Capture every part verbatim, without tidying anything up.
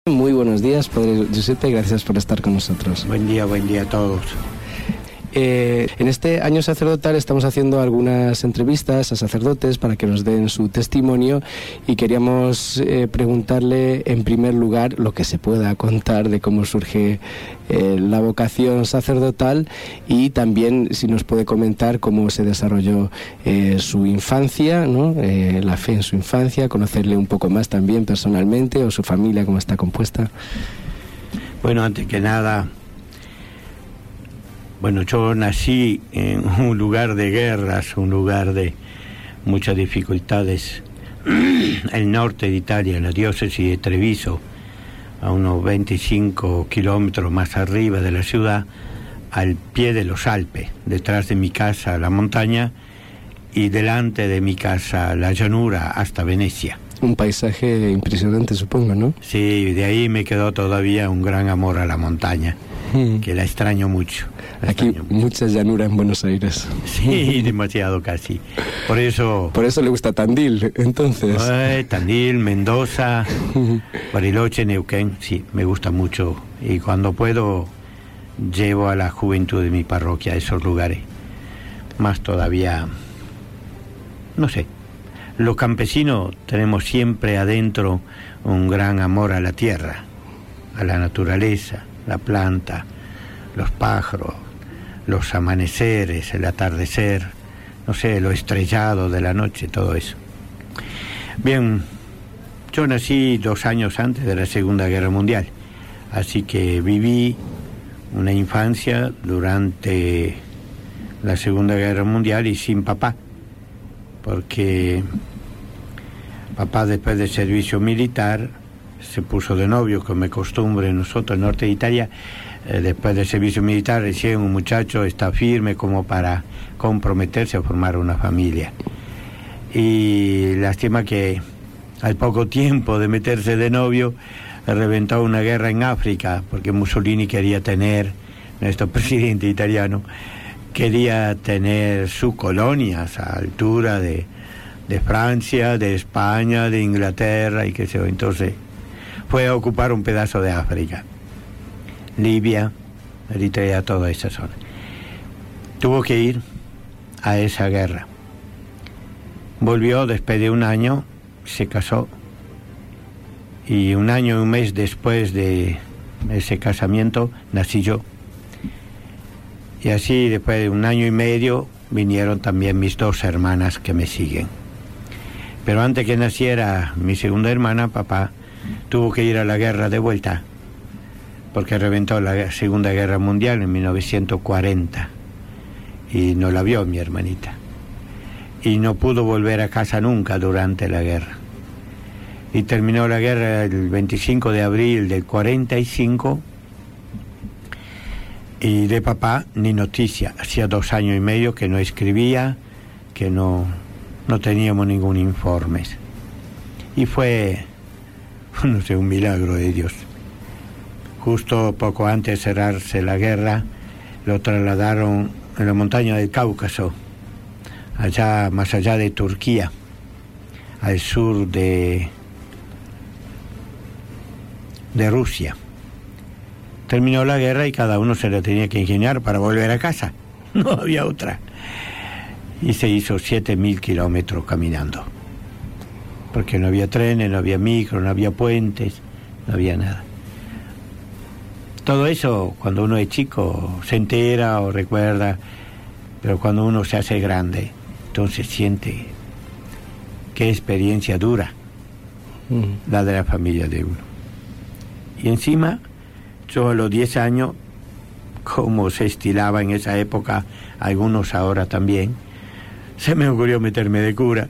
Muy buenos días, Padre Giuseppe, gracias por estar con nosotros. Buen día, buen día a todos. Eh, en este año sacerdotal estamos haciendo algunas entrevistas a sacerdotes para que nos den su testimonio y queríamos eh, preguntarle en primer lugar lo que se pueda contar de cómo surge eh, la vocación sacerdotal y también si nos puede comentar cómo se desarrolló eh, su infancia, ¿no? eh, la fe en su infancia, conocerle un poco más también personalmente o su familia, cómo está compuesta. Bueno, antes que nada, Bueno, yo nací en un lugar de guerras, un lugar de muchas dificultades, el norte de Italia, en la diócesis de Treviso, a unos veinticinco kilómetros más arriba de la ciudad, al pie de los Alpes, detrás de mi casa la montaña y delante de mi casa la llanura hasta Venecia. Un paisaje impresionante, supongo, ¿no? Sí, de ahí me quedó todavía un gran amor a la montaña, mm. que la extraño mucho. La Aquí extraño mucho. Mucha llanura en Buenos Aires. Sí, demasiado casi. Por eso... Por eso le gusta Tandil, entonces. Eh, Tandil, Mendoza, Bariloche, Neuquén, sí, me gusta mucho. Y cuando puedo, llevo a la juventud de mi parroquia a esos lugares. Más todavía, no sé. Los campesinos tenemos siempre adentro un gran amor a la tierra, a la naturaleza, la planta, los pájaros, los amaneceres, el atardecer, no sé, lo estrellado de la noche, todo eso. Bien, yo nací dos años antes de la Segunda Guerra Mundial, así que viví una infancia durante la Segunda Guerra Mundial y sin papá, porque papá, después del servicio militar, se puso de novio, como es costumbre nosotros, en el norte de Italia. Eh, después del servicio militar, recién un muchacho está firme como para comprometerse a formar una familia. Y lástima que al poco tiempo de meterse de novio, reventó una guerra en África, porque Mussolini quería tener, nuestro presidente italiano, quería tener sus colonias a altura de, de Francia, de España, de Inglaterra y qué sé yo. Entonces fue a ocupar un pedazo de África, Libia, Eritrea, toda esa zona. Tuvo que ir a esa guerra. Volvió después de un año, se casó, y un año y un mes después de ese casamiento nací yo. Y así, después de un año y medio, vinieron también mis dos hermanas que me siguen. Pero antes que naciera mi segunda hermana, papá tuvo que ir a la guerra de vuelta, porque reventó la Segunda Guerra Mundial en mil novecientos cuarenta, y no la vio mi hermanita. Y no pudo volver a casa nunca durante la guerra. Y terminó la guerra el veinticinco de abril del cuarenta y cinco, y de papá ni noticia. Hacía dos años y medio que no escribía, que no, no teníamos ningún informe. Y fue, no sé, un milagro de Dios. Justo poco antes de cerrarse la guerra, lo trasladaron en la montaña del Cáucaso, allá más allá de Turquía, al sur de, de Rusia. Terminó la guerra y cada uno se la tenía que ingeniar para volver a casa. No había otra. Y se hizo siete mil kilómetros caminando. Porque no había trenes, no había micro, no había puentes, no había nada. Todo eso, cuando uno es chico, se entera o recuerda, pero cuando uno se hace grande, entonces siente qué experiencia dura, mm. la de la familia de uno. Y encima, yo a los diez años, como se estilaba en esa época, algunos ahora también, se me ocurrió meterme de cura,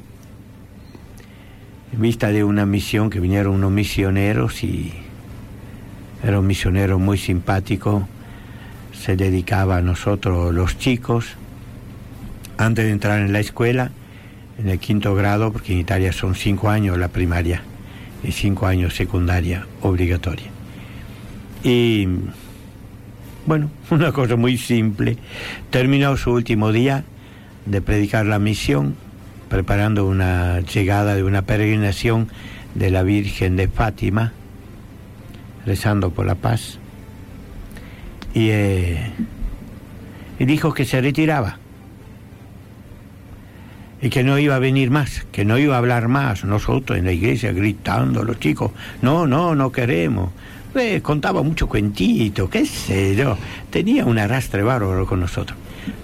en vista de una misión que vinieron unos misioneros, y era un misionero muy simpático, se dedicaba a nosotros los chicos, antes de entrar en la escuela, en el quinto grado, porque en Italia son cinco años la primaria y cinco años secundaria obligatoria. Y bueno, una cosa muy simple, terminó su último día de predicar la misión, preparando una llegada de una peregrinación de la Virgen de Fátima, rezando por la paz, y, eh, y dijo que se retiraba y que no iba a venir más, que no iba a hablar más. Nosotros en la iglesia gritando, los chicos, no, no, no queremos. Pues, contaba mucho cuentito, qué sé yo, tenía un arrastre bárbaro con nosotros.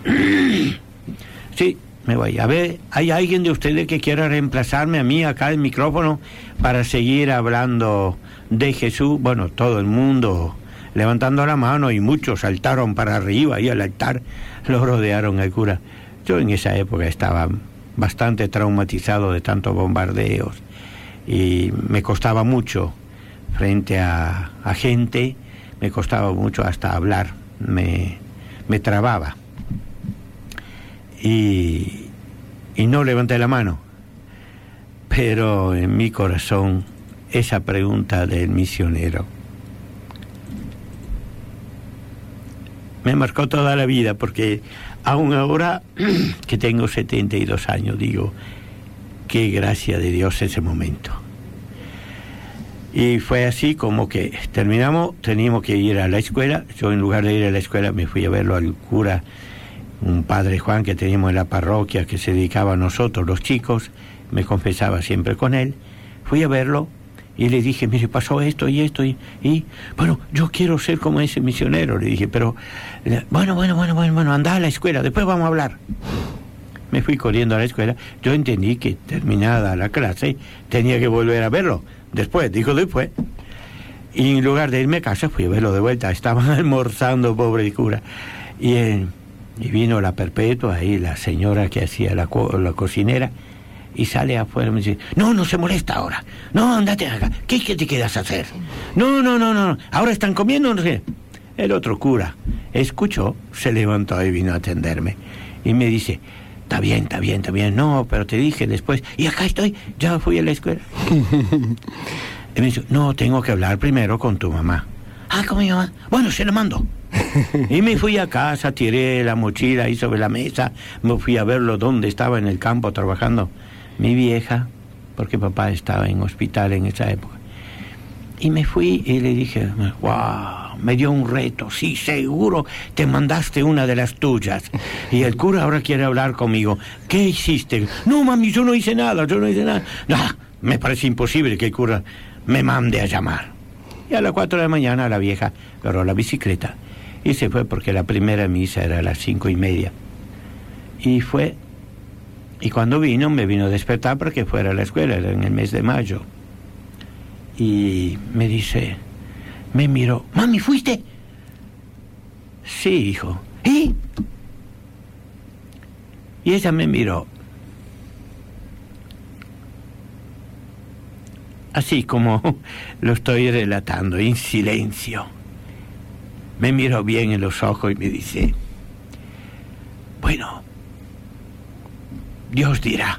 Sí, me voy. A ver, ¿hay alguien de ustedes que quiera reemplazarme a mí acá el micrófono para seguir hablando de Jesús? Bueno, todo el mundo levantando la mano, y muchos saltaron para arriba y al altar lo rodearon al cura. Yo en esa época estaba bastante traumatizado de tantos bombardeos y me costaba mucho frente a, a gente, me costaba mucho hasta hablar, me, me trababa. Y, y no levanté la mano, pero en mi corazón esa pregunta del misionero me marcó toda la vida, porque aún ahora que tengo setenta y dos años digo, qué gracia de Dios ese momento. Y fue así como que terminamos, teníamos que ir a la escuela. Yo, en lugar de ir a la escuela, me fui a verlo al cura, un padre Juan que teníamos en la parroquia, que se dedicaba a nosotros los chicos, me confesaba siempre con él. Fui a verlo y le dije, mire, pasó esto y esto, y, y bueno, yo quiero ser como ese misionero. Le dije, pero bueno, bueno, bueno, bueno, bueno, anda a la escuela, después vamos a hablar. Me fui corriendo a la escuela. Yo entendí que terminada la clase tenía que volver a verlo. Después, dijo después. Y en lugar de irme a casa, fui a verlo de vuelta. Estaban almorzando, pobre cura. Y, eh, y vino la Perpetua, ahí la señora que hacía la, co la cocinera, y sale afuera y me dice, no, no se molesta ahora. No, andate acá. ¿Qué, qué te quedas a hacer? No, no, no, no. Ahora están comiendo, no sé. El otro cura escuchó, se levantó y vino a atenderme. Y me dice, está bien, está bien, está bien. No, pero te dije después, y acá estoy, ya fui a la escuela. Y me dice, no, tengo que hablar primero con tu mamá. Ah, ¿con mi mamá? Bueno, se la mando. Y me fui a casa, tiré la mochila ahí sobre la mesa, me fui a verlo donde estaba en el campo trabajando mi vieja, porque papá estaba en hospital en esa época. Y me fui y le dije, wow, me dio un reto, sí, seguro te mandaste una de las tuyas. Y el cura ahora quiere hablar conmigo. ¿Qué hiciste? No, mami, yo no hice nada, yo no hice nada. No, me parece imposible que el cura me mande a llamar. Y a las cuatro de la mañana la vieja agarró la bicicleta y se fue, porque la primera misa era a las cinco y media. Y fue, y cuando vino, me vino a despertar para que fuera a la escuela, era en el mes de mayo. Y me dice, me miró, mami, ¿fuiste? Sí, hijo. ¿Y? Y ella me miró, así como lo estoy relatando, en silencio. Me miró bien en los ojos y me dice, bueno, Dios dirá.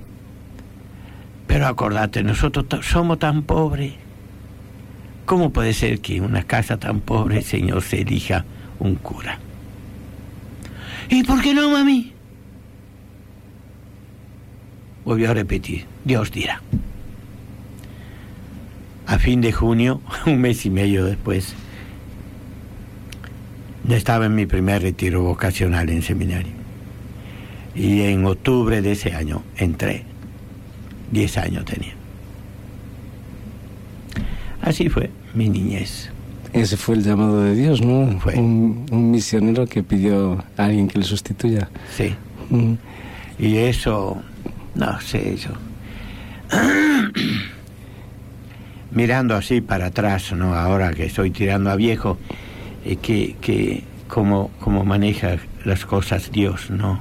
Pero acordate, nosotros somos tan pobres. ¿Cómo puede ser que en una casa tan pobre el Señor se elija un cura? ¿Y por qué no, mami? Volvió a repetir, Dios dirá. A fin de junio, un mes y medio después, ya estaba en mi primer retiro vocacional en seminario. Y en octubre de ese año entré. Diez años tenía. Así fue mi niñez. Ese fue el llamado de Dios, ¿no? Fue. Un, un misionero que pidió a alguien que le sustituya. Sí. Mm. Y eso, no sé, yo... mirando así para atrás, ¿no? Ahora que estoy tirando a viejo, eh, que, que cómo, cómo maneja las cosas Dios, ¿no?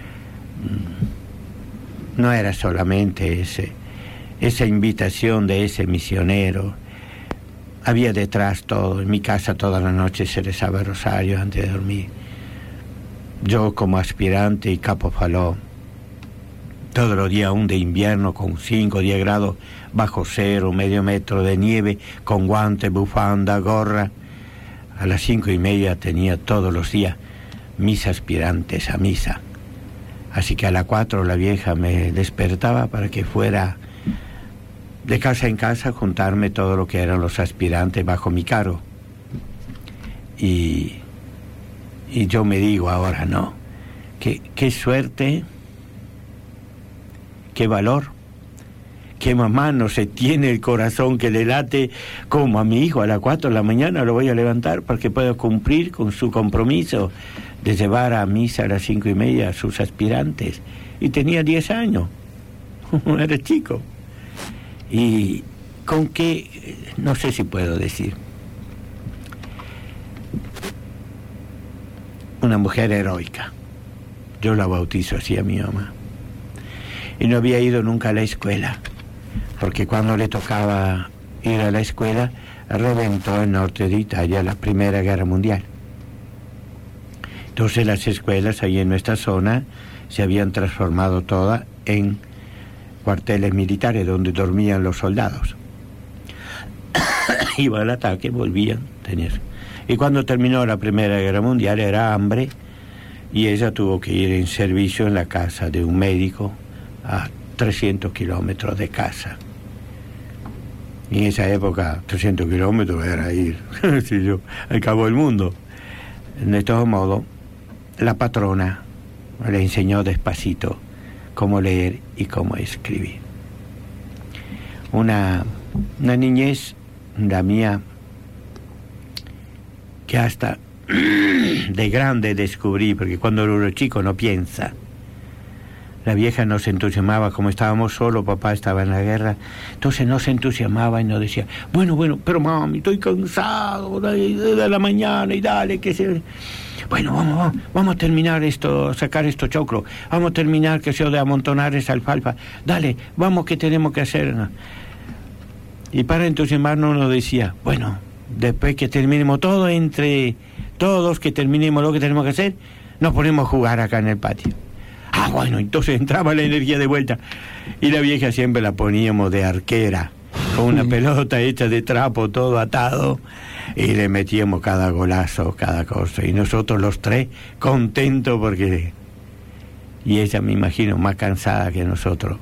No era solamente ese, esa invitación de ese misionero. Había detrás todo. En mi casa toda la noche se rezaba el rosario antes de dormir. Yo como aspirante y capo faló, todos los días, aún de invierno, con cinco o diez grados bajo cero, medio metro de nieve, con guantes, bufanda, gorra. A las cinco y media tenía todos los días mis aspirantes a misa. Así que a las cuatro la vieja me despertaba para que fuera de casa en casa juntarme todo lo que eran los aspirantes bajo mi cargo. Y, y yo me digo ahora, no, qué, qué suerte, qué valor, que mamá no se tiene el corazón que le late como a mi hijo a las cuatro de la mañana lo voy a levantar para que pueda cumplir con su compromiso de llevar a misa a las cinco y media a sus aspirantes. Y tenía diez años, era chico. Y con qué, no sé si puedo decir, una mujer heroica. Yo la bautizo así a mi mamá. Y no había ido nunca a la escuela, porque cuando le tocaba ir a la escuela, reventó el norte de Italia la Primera Guerra Mundial. Entonces las escuelas ahí en nuestra zona se habían transformado todas en cuarteles militares donde dormían los soldados. Iban al ataque, volvían, tenían. Y cuando terminó la Primera Guerra Mundial era hambre y ella tuvo que ir en servicio en la casa de un médico a trescientos kilómetros de casa. Y en esa época trescientos kilómetros era ir si yo, al cabo del mundo. De todo modo, la patrona le enseñó despacito cómo leer y cómo escribir. Una, una niñez, la mía, que hasta de grande descubrí, porque cuando uno chico no piensa. La vieja nos entusiasmaba, como estábamos solos, papá estaba en la guerra, entonces nos entusiasmaba y nos decía, bueno, bueno, pero mami, estoy cansado de, de la mañana y dale, que se... Bueno, vamos, vamos, vamos a terminar esto, sacar esto choclo, vamos a terminar, que sea de amontonar esa alfalfa, dale, vamos, que tenemos que hacer. Y para entusiasmarnos nos decía, bueno, después que terminemos todo, entre todos que terminemos lo que tenemos que hacer, nos ponemos a jugar acá en el patio. Ah, bueno, entonces entraba la energía de vuelta. Y la vieja siempre la poníamos de arquera, con una pelota hecha de trapo, todo atado, y le metíamos cada golazo, cada cosa. Y nosotros los tres contentos porque... Y ella, me imagino, más cansada que nosotros,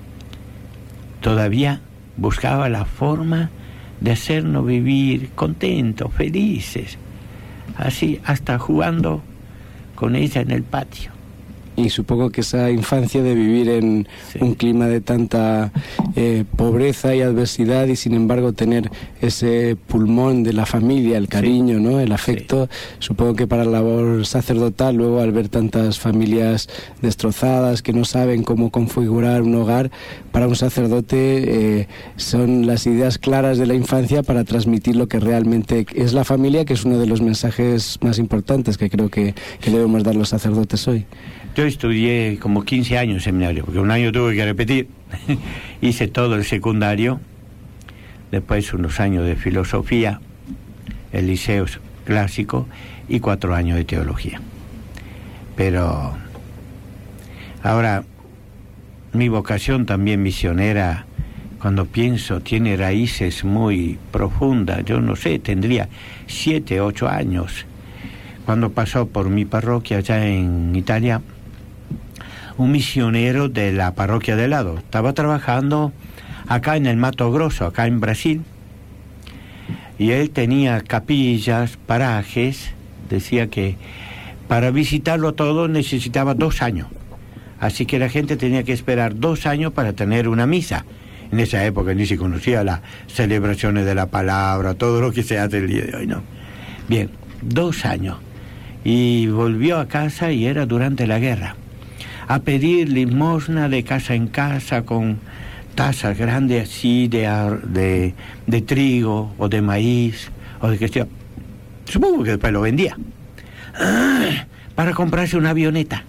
todavía buscaba la forma de hacernos vivir contentos, felices. Así, hasta jugando con ella en el patio. Y supongo que esa infancia de vivir en sí. un clima de tanta eh, pobreza y adversidad y sin embargo tener ese pulmón de la familia, el cariño, sí. ¿no? El afecto, sí. supongo que para la labor sacerdotal, luego al ver tantas familias destrozadas que no saben cómo configurar un hogar, para un sacerdote eh, son las ideas claras de la infancia para transmitir lo que realmente es la familia, que es uno de los mensajes más importantes que creo que, que debemos dar los sacerdotes hoy. Yo estudié como quince años en seminario, porque un año tuve que repetir. Hice todo el secundario, después unos años de filosofía, el liceo clásico y cuatro años de teología. Pero ahora mi vocación también misionera, cuando pienso, tiene raíces muy profundas. Yo no sé, tendría siete, ocho años, cuando pasó por mi parroquia allá en Italia un misionero de la parroquia de lado. Estaba trabajando acá en el Mato Grosso, acá en Brasil, y él tenía capillas, parajes. Decía que para visitarlo todo necesitaba dos años, así que la gente tenía que esperar dos años para tener una misa. En esa época ni se conocía las celebraciones de la palabra, todo lo que se hace el día de hoy, ¿no? Bien, dos años. Y volvió a casa, y era durante la guerra, a pedir limosna de casa en casa con tazas grandes así de, de, de trigo o de maíz o de que sea. Supongo que después lo vendía para comprarse una avioneta,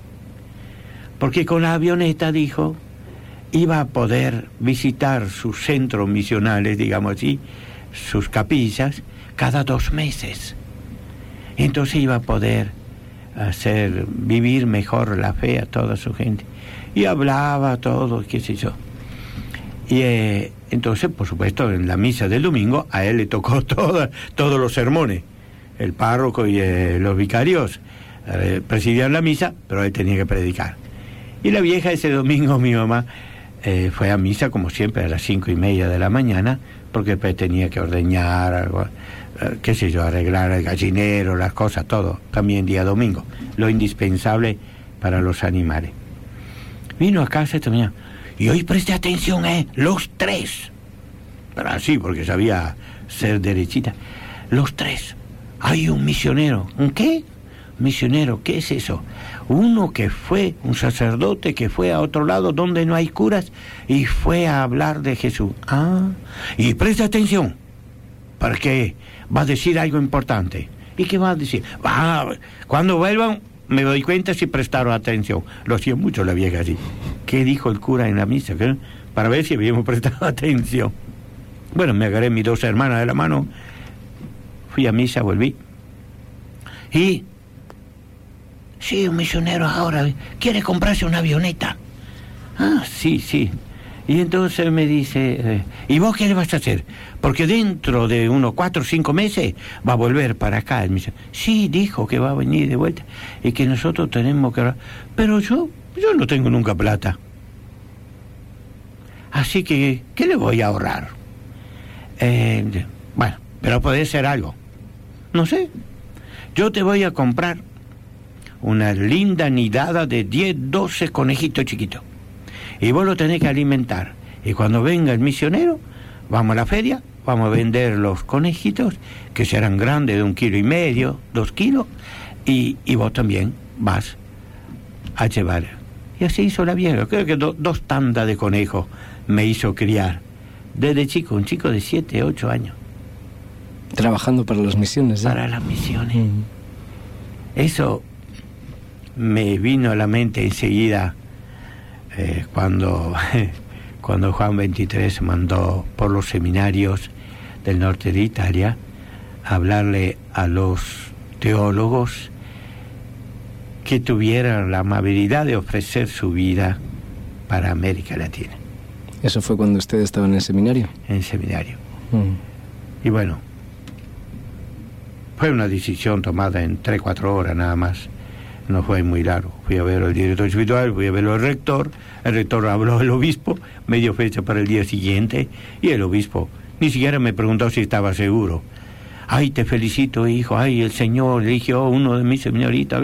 porque con la avioneta, dijo, iba a poder visitar sus centros misionales, digamos así, sus capillas, cada dos meses. Entonces iba a poder hacer vivir mejor la fe a toda su gente. Y hablaba todo, qué sé yo. Y eh, entonces, por supuesto, en la misa del domingo, a él le tocó toda, todos los sermones. El párroco y eh, los vicarios eh, presidían la misa, pero él tenía que predicar. Y la vieja ese domingo, mi mamá, eh, fue a misa como siempre a las cinco y media de la mañana, porque después tenía que ordeñar, algo, eh, qué sé yo, arreglar el gallinero, las cosas, todo, también día domingo, lo indispensable para los animales. Vino a casa esta mañana, y hoy preste atención, eh, los tres, pero así, porque sabía ser derechita, los tres, hay un misionero. ¿Un qué? Misionero, ¿qué es eso? Uno que fue, un sacerdote que fue a otro lado donde no hay curas y fue a hablar de Jesús. Ah, y presta atención, porque va a decir algo importante. ¿Y qué va a decir? Va, cuando vuelvan me doy cuenta si prestaron atención. Lo hacía mucho la vieja así. ¿Qué dijo el cura en la misa? ¿Qué? Para ver si habíamos prestado atención. Bueno, me agarré mis dos hermanas de la mano, fui a misa, volví. Y... sí, un misionero ahora quiere comprarse una avioneta. Ah, sí, sí. Y entonces me dice, eh, ¿y vos qué le vas a hacer? Porque dentro de unos cuatro o cinco meses va a volver para acá. Él me dice, sí, dijo que va a venir de vuelta y que nosotros tenemos que... Pero yo, yo no tengo nunca plata. Así que, ¿qué le voy a ahorrar? Eh, bueno, pero puede ser algo. No sé. Yo te voy a comprar una linda nidada de diez, doce conejitos chiquitos. Y vos lo tenés que alimentar. Y cuando venga el misionero, vamos a la feria, vamos a vender los conejitos, que serán grandes de un kilo y medio, dos kilos, y, y vos también vas a llevar. Y así hizo la vieja. Creo que do, dos tandas de conejos me hizo criar. Desde chico, un chico de siete, ocho años. Trabajando para las misiones, ¿eh? Para las misiones. Mm. Eso me vino a la mente enseguida eh, cuando, cuando Juan veintitrés mandó por los seminarios del norte de Italia a hablarle a los teólogos que tuvieran la amabilidad de ofrecer su vida para América Latina. ¿Eso fue cuando usted estaba en el seminario? En el seminario. Mm. Y bueno, fue una decisión tomada en tres, cuatro horas nada más. No fue muy largo. Fui a ver al director espiritual, fui a ver al rector, el rector habló al obispo, me dio fecha para el día siguiente, y el obispo ni siquiera me preguntó si estaba seguro. Ay, te felicito, hijo, ay, el Señor eligió a uno de mis señoritas.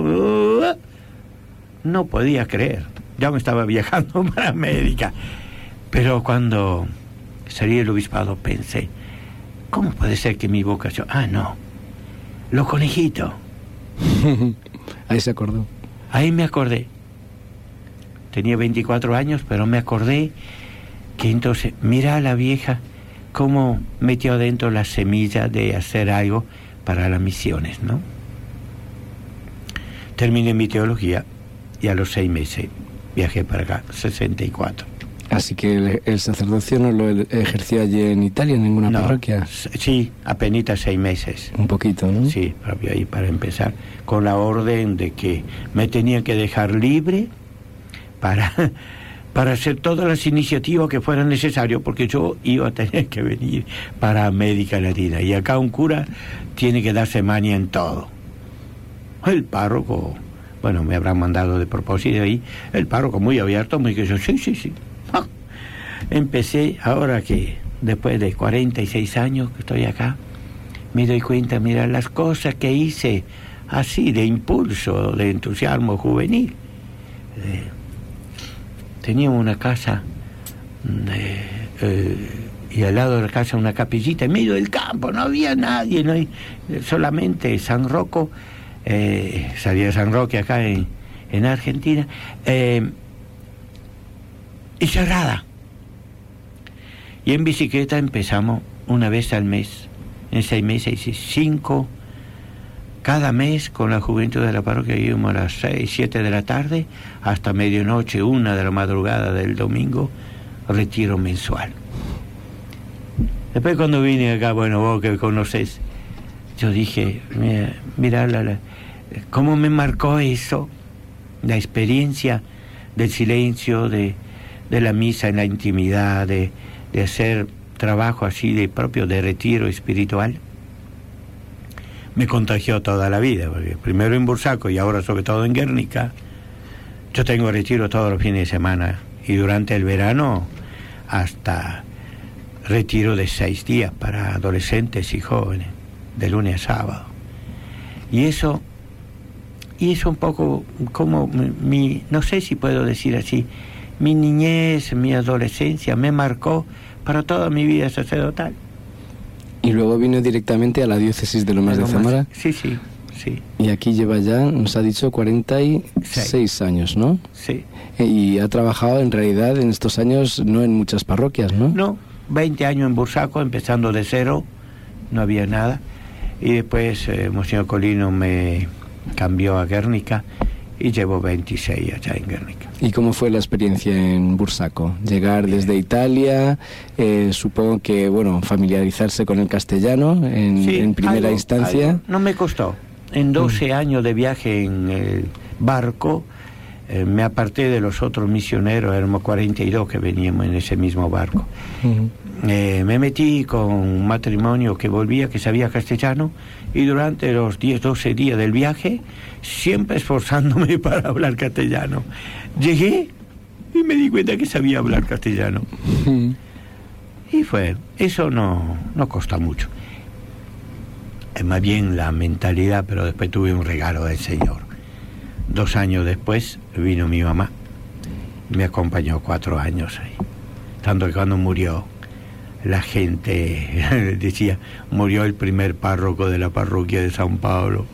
No podía creer, ya me estaba viajando para América. Pero cuando salí del obispado pensé, ¿cómo puede ser que mi vocación? Ah, no, los conejitos. Ahí se acordó. Ahí me acordé. Tenía veinticuatro años, pero me acordé que entonces, mira a la vieja cómo metió adentro la semilla de hacer algo para las misiones, ¿no? Terminé mi teología y a los seis meses viajé para acá, sesenta y cuatro. Así que el, el sacerdocio no lo ejercía allí en Italia, en ninguna no, parroquia. Sí, apenas seis meses. Un poquito, ¿no? Sí, propio ahí para empezar, con la orden de que me tenían que dejar libre para, para hacer todas las iniciativas que fueran necesarias, porque yo iba a tener que venir para América Latina. Y acá un cura tiene que darse maña en todo. El párroco, bueno, me habrán mandado de propósito ahí, el párroco muy abierto, muy que yo, sí, sí, sí. Ah. Empecé, ahora que después de cuarenta y seis años que estoy acá, me doy cuenta, mira, las cosas que hice así, de impulso, de entusiasmo juvenil. Eh, teníamos una casa eh, eh, y al lado de la casa una capillita en medio del campo, no había nadie, no hay, solamente San Rocco, eh, salía San Roque acá en, en Argentina, eh, y cerrada. Y en bicicleta empezamos una vez al mes. En seis meses hice cinco. Cada mes con la juventud de la parroquia íbamos a las seis, siete de la tarde hasta medianoche, una de la madrugada del domingo, retiro mensual. Después cuando vine acá, bueno, vos que conoces, yo dije, mira, mira la, la, cómo me marcó eso, la experiencia del silencio, de, de la misa en la intimidad, de, de hacer trabajo así de propio de retiro espiritual. Me contagió toda la vida, porque primero en Bursaco y ahora sobre todo en Guernica, yo tengo retiro todos los fines de semana y durante el verano hasta retiro de seis días para adolescentes y jóvenes, de lunes a sábado. Y eso, y eso un poco como mi, no sé si puedo decir así, mi niñez, mi adolescencia me marcó para toda mi vida sacerdotal. Y luego vino directamente a la diócesis de Lomas de Zamora. Sí, sí, sí. Y aquí lleva ya, nos ha dicho, cuarenta y seis años, ¿no? Sí. Y ha trabajado en realidad en estos años no en muchas parroquias, ¿no? No, veinte años en Bursaco, empezando de cero, no había nada. Y después eh, Monseñor Colino me cambió a Guernica y llevo veintiséis allá en Guernica. ¿Y cómo fue la experiencia en Bursaco? Llegar desde Italia, eh, supongo que, bueno, familiarizarse con el castellano en, sí, en primera algo, instancia. Algo. No me costó. En doce mm. años de viaje en el barco, eh, me aparté de los otros misioneros, éramos cuarenta y dos que veníamos en ese mismo barco. Mm. Eh, me metí con un matrimonio que volvía, que sabía castellano, y durante los diez, doce días del viaje, siempre esforzándome para hablar castellano. Llegué y me di cuenta que sabía hablar castellano. Mm. Y fue, eso no, no costó mucho. Es más bien la mentalidad, pero después tuve un regalo del Señor. Dos años después vino mi mamá, me acompañó cuatro años ahí. Tanto que cuando murió, la gente decía, murió el primer párroco de la parroquia de San Pablo.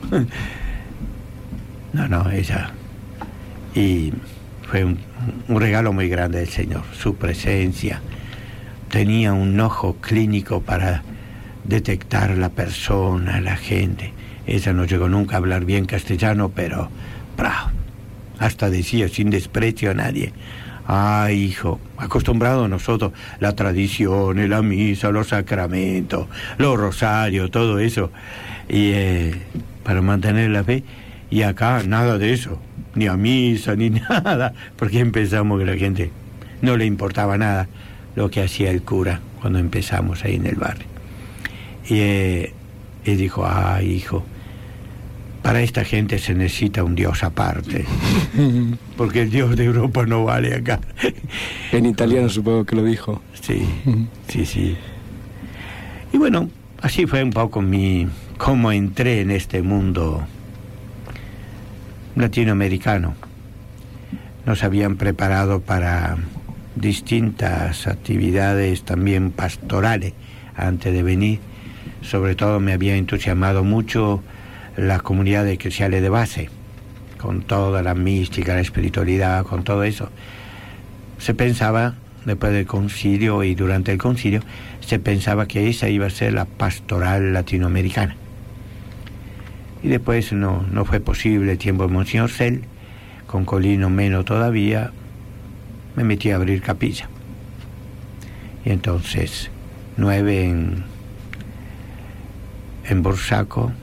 No, no, ella. Y fue un, un regalo muy grande del Señor, su presencia. Tenía un ojo clínico para detectar la persona, la gente. Ella no llegó nunca a hablar bien castellano, pero bravo, hasta decía sin desprecio a nadie: ay, hijo, acostumbrado a nosotros la tradición, la misa, los sacramentos, los rosarios, todo eso, y eh, para mantener la fe. Y acá nada de eso, ni a misa ni nada, porque empezamos que la gente no le importaba nada lo que hacía el cura cuando empezamos ahí en el barrio. Y, eh, y dijo: ay, hijo, para esta gente se necesita un Dios aparte, porque el Dios de Europa no vale acá. En italiano supongo que lo dijo. Sí, sí, sí. Y bueno, así fue un poco mi, cómo entré en este mundo latinoamericano. Nos habían preparado para distintas actividades también pastorales antes de venir. Sobre todo me había entusiasmado mucho las comunidades eclesiales de base, con toda la mística, la espiritualidad, con todo eso. Se pensaba, después del concilio y durante el concilio, se pensaba que esa iba a ser la pastoral latinoamericana. Y después no, no fue posible el tiempo de Monseñor Cel, con Colino menos todavía, me metí a abrir capilla. Y entonces, nueve en, en Bursaco,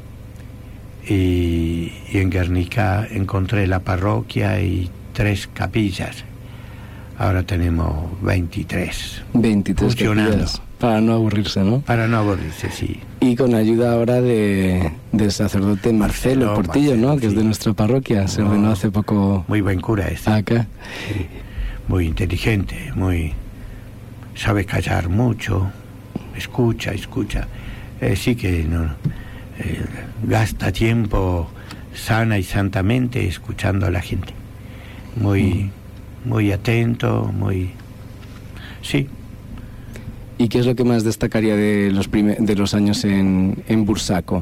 y, y en Guernica encontré la parroquia y tres capillas. Ahora tenemos veintitrés. veintitrés capillas. Para no aburrirse, ¿no? Para no aburrirse, sí. Y con ayuda ahora de, del sacerdote Marcelo, Marcelo Portillo, Marcelo, ¿no? Que sí. Es de nuestra parroquia, se ordenó no, hace poco. Muy buen cura este. Acá. Sí. Muy inteligente, muy... sabe callar mucho, escucha, escucha. Eh, sí que no, eh, gasta tiempo sana y santamente escuchando a la gente. Muy, mm. muy atento, muy... Sí. ¿Y qué es lo que más destacaría de los, primer, de los años en, en Bursaco?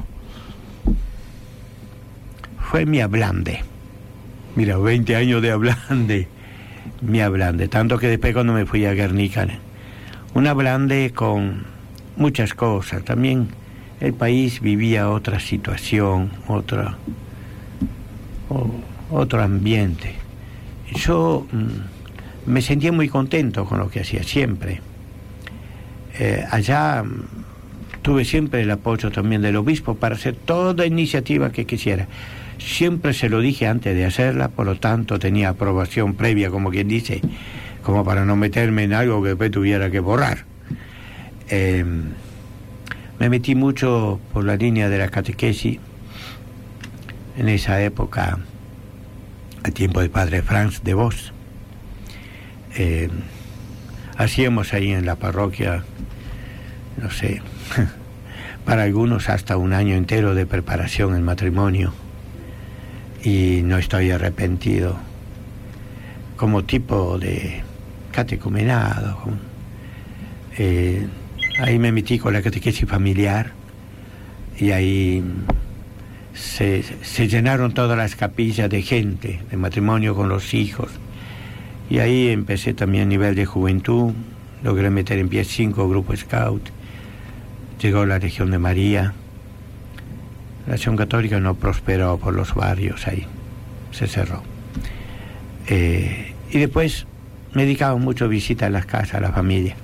Fue mi ablande. Mira, veinte años de ablande. Mi ablande. Tanto que después cuando me fui a Guernica, un ablande con muchas cosas. También el país vivía otra situación, otra, o, otro ambiente. Yo mm, me sentía muy contento con lo que hacía siempre. Eh, allá tuve siempre el apoyo también del obispo para hacer toda iniciativa que quisiera. Siempre se lo dije antes de hacerla, por lo tanto tenía aprobación previa, como quien dice, como para no meterme en algo que después tuviera que borrar. Eh, me metí mucho por la línea de la catequesis. En esa época, al tiempo del padre Franz de Vos, Eh, hacíamos ahí en la parroquia, no sé, para algunos hasta un año entero de preparación en matrimonio, y no estoy arrepentido, como tipo de catecumenado. Eh, ahí me metí con la catequesis familiar, y ahí se, se llenaron todas las capillas de gente, de matrimonio con los hijos. Y ahí empecé también a nivel de juventud, logré meter en pie cinco grupos scout, llegó la Legión de María. La Acción Católica no prosperó por los barrios, ahí se cerró. Eh, y después me dedicaba mucho a visitar las casas, a la familia.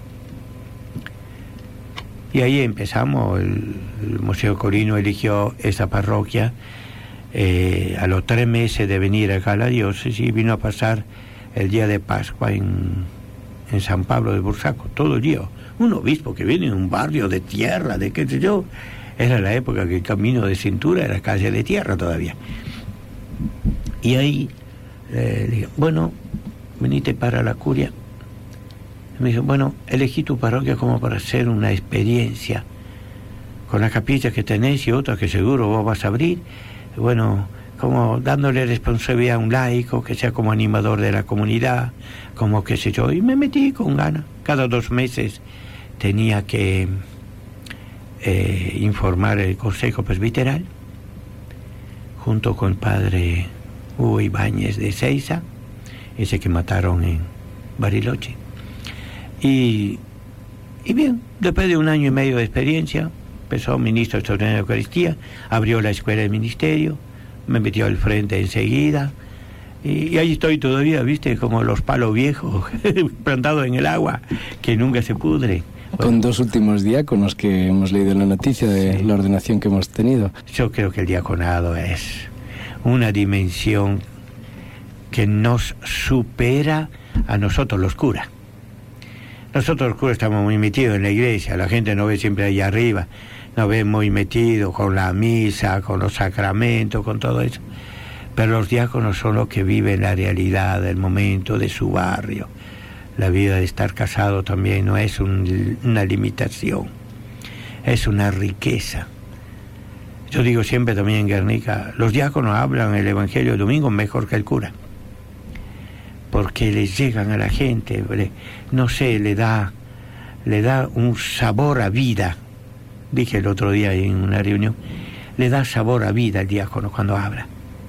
Y ahí empezamos, el, el Museo Corino eligió esa parroquia. Eh, a los tres meses de venir acá a la diócesis, vino a pasar el día de Pascua en, en San Pablo de Bursaco, todo el día. Un obispo que viene en un barrio de tierra, de qué sé yo. Era la época que el camino de cintura era calle de tierra todavía. Y ahí eh, le dije, bueno, venite para la curia. Me dijo, bueno, elegí tu parroquia como para hacer una experiencia con la capilla que tenés y otra que seguro vos vas a abrir. Bueno, como dándole responsabilidad a un laico, que sea como animador de la comunidad, como qué sé yo, y me metí con ganas. Cada dos meses tenía que eh, informar el Consejo Presbiteral, junto con el padre Hugo Ibáñez de Seiza, ese que mataron en Bariloche. Y, y bien, después de un año y medio de experiencia, empezó ministro extraordinario de Eucaristía, abrió la escuela de ministerio, me metió al frente enseguida, y, y ahí estoy todavía, viste, como los palos viejos, plantados en el agua, que nunca se pudre. Con bueno, dos últimos diáconos que hemos leído en la noticia de sí. La ordenación que hemos tenido. Yo creo que el diaconado es una dimensión que nos supera a nosotros los curas. Nosotros los curas estamos muy metidos en la iglesia, la gente nos ve siempre ahí arriba, nos ve muy metidos con la misa, con los sacramentos, con todo eso. Pero los diáconos son los que viven la realidad del momento de su barrio. La vida de estar casado también no es un, una limitación, es una riqueza. Yo digo siempre también en Guernica, los diáconos hablan el Evangelio el domingo mejor que el cura, porque les llegan a la gente, no sé, le da, le da un sabor a vida. Dije el otro día en una reunión, le da sabor a vida el diácono cuando habla.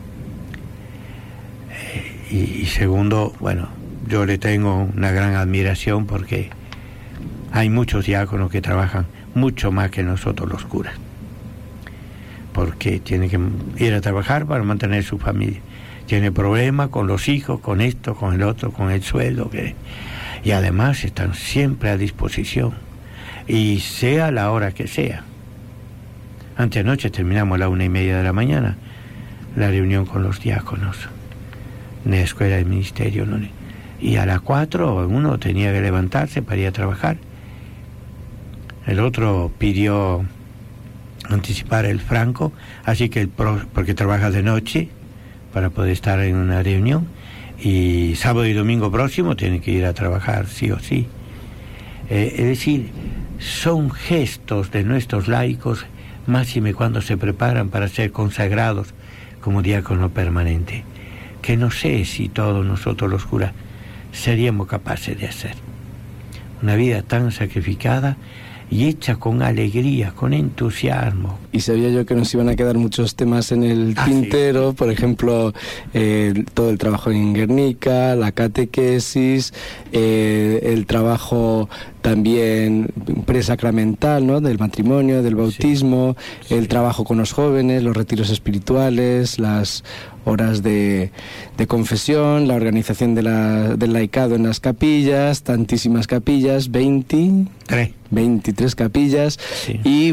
Eh, y, y segundo, bueno, yo le tengo una gran admiración porque hay muchos diáconos que trabajan mucho más que nosotros los curas, porque tienen que ir a trabajar para mantener su familia. Tiene problemas con los hijos, con esto, con el otro, con el sueldo, que... y además están siempre a disposición, y sea la hora que sea. Antenoche terminamos a la una y media de la mañana la reunión con los diáconos en la escuela del ministerio, ¿no? Y a las cuatro uno tenía que levantarse para ir a trabajar. El otro pidió anticipar el franco, así que el pro, porque trabaja de noche para poder estar en una reunión, y sábado y domingo próximo tiene que ir a trabajar sí o sí. Eh, es decir, son gestos de nuestros laicos, máxime cuando se preparan para ser consagrados como diácono permanente, que no sé si todos nosotros los curas seríamos capaces de hacer. Una vida tan sacrificada y hecha con alegría, con entusiasmo. Y sabía yo que nos iban a quedar muchos temas en el ah, tintero, sí. Por ejemplo, eh, todo el trabajo en Guernica, la catequesis, eh, el trabajo también presacramental, ¿no?, del matrimonio, del bautismo, sí. el sí. trabajo con los jóvenes, los retiros espirituales, las horas de, de confesión, la organización de la, del laicado en las capillas, tantísimas capillas, veinte, veintitrés capillas, sí. Y bueno,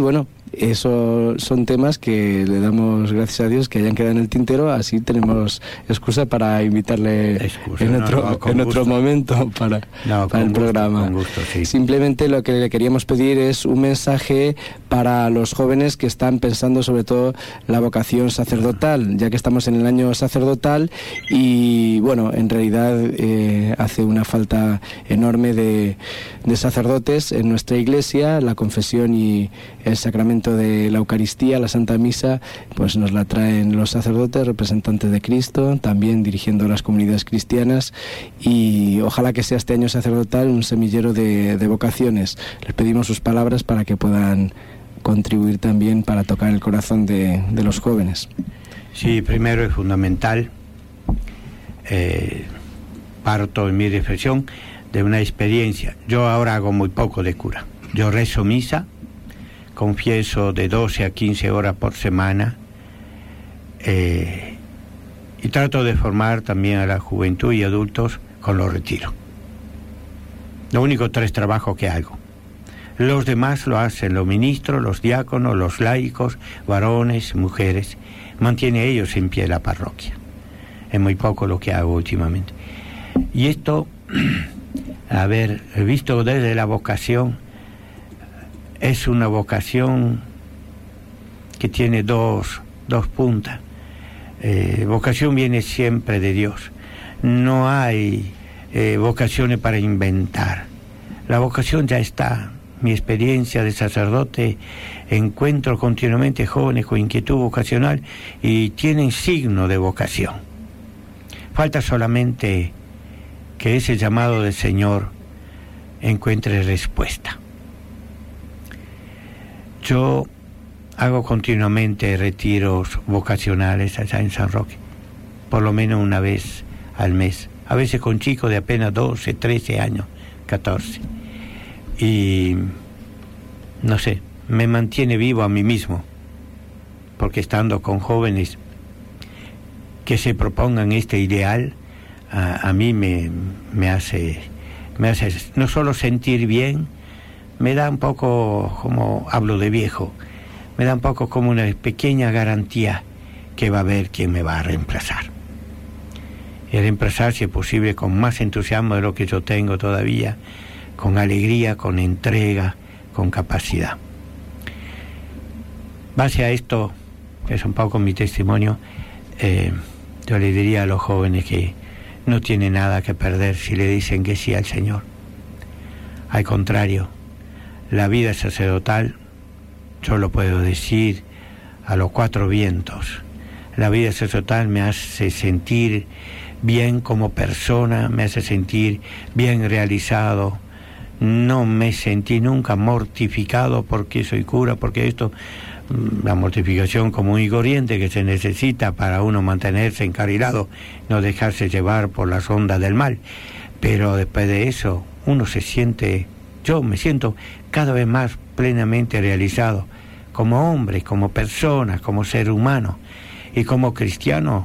eso son temas que le damos gracias a Dios que hayan quedado en el tintero, así tenemos excusa para invitarle excusa, en, otro, no, no, en otro momento para, no, para el gusto, programa. Con gusto, sí. Simplemente lo que le queríamos pedir es un mensaje para los jóvenes que están pensando sobre todo la vocación sacerdotal, ya que estamos en el año sacerdotal y bueno, en realidad eh, hace una falta enorme de, de sacerdotes en nuestra iglesia. La confesión y el sacramento de la Eucaristía, la Santa Misa, pues nos la traen los sacerdotes, representantes de Cristo, también dirigiendo las comunidades cristianas, y ojalá que sea este año sacerdotal un semillero de, de vocaciones. Les pedimos sus palabras para que puedan contribuir también para tocar el corazón de, de los jóvenes. Sí, primero es fundamental, eh, parto en mi reflexión de una experiencia. Yo ahora hago muy poco de cura. Yo rezo misa, confieso de doce a quince horas por semana, eh, y trato de formar también a la juventud y adultos con los retiros. Los únicos tres trabajos que hago. Los demás lo hacen los ministros, los diáconos, los laicos, varones, mujeres. Mantiene ellos en pie la parroquia. Es muy poco lo que hago últimamente. Y esto, a ver, visto desde la vocación, es una vocación que tiene dos, dos puntas. Eh, vocación viene siempre de Dios. No hay eh, vocaciones para inventar. La vocación ya está. Mi experiencia de sacerdote, encuentro continuamente jóvenes con inquietud vocacional y tienen signo de vocación. Falta solamente que ese llamado del Señor encuentre respuesta. Yo hago continuamente retiros vocacionales allá en San Roque, por lo menos una vez al mes, a veces con chicos de apenas doce, trece años, catorce. Y, no sé, me mantiene vivo a mí mismo, porque estando con jóvenes que se propongan este ideal, a, a mí me, me hace, me hace no solo sentir bien, me da un poco, como hablo de viejo, me da un poco como una pequeña garantía que va a haber quien me va a reemplazar. Y reemplazar, si es posible, con más entusiasmo de lo que yo tengo todavía, con alegría, con entrega, con capacidad. Base a esto, que es un poco mi testimonio, eh, yo le diría a los jóvenes que no tienen nada que perder si le dicen que sí al Señor. Al contrario, la vida sacerdotal, yo lo puedo decir a los cuatro vientos, la vida sacerdotal me hace sentir bien como persona, me hace sentir bien realizado. No me sentí nunca mortificado porque soy cura, porque esto, la mortificación común y corriente que se necesita para uno mantenerse encarrilado, no dejarse llevar por las ondas del mal. Pero después de eso, uno se siente, yo me siento cada vez más plenamente realizado, como hombre, como persona, como ser humano, y como cristiano,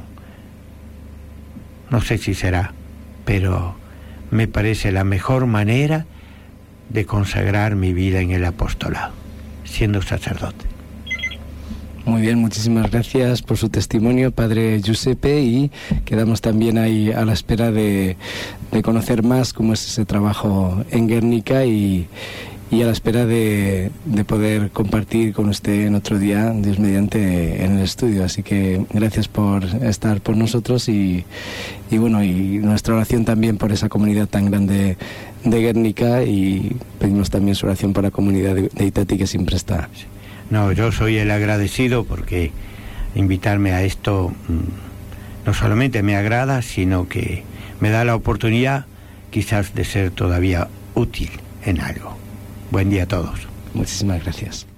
no sé si será, pero me parece la mejor manera de consagrar mi vida en el apostolado, siendo sacerdote. Muy bien, muchísimas gracias por su testimonio, Padre Giuseppe, y quedamos también ahí a la espera de, de conocer más cómo es ese trabajo en Guernica y, y a la espera de, de poder compartir con usted en otro día, Dios mediante, en el estudio. Así que gracias por estar por nosotros y, y bueno, y nuestra oración también por esa comunidad tan grande de Guernica, y pedimos también su oración para la comunidad de, de Itati, que siempre está. No, yo soy el agradecido porque invitarme a esto no solamente me agrada, sino que me da la oportunidad quizás de ser todavía útil en algo. Buen día a todos. Muchísimas gracias.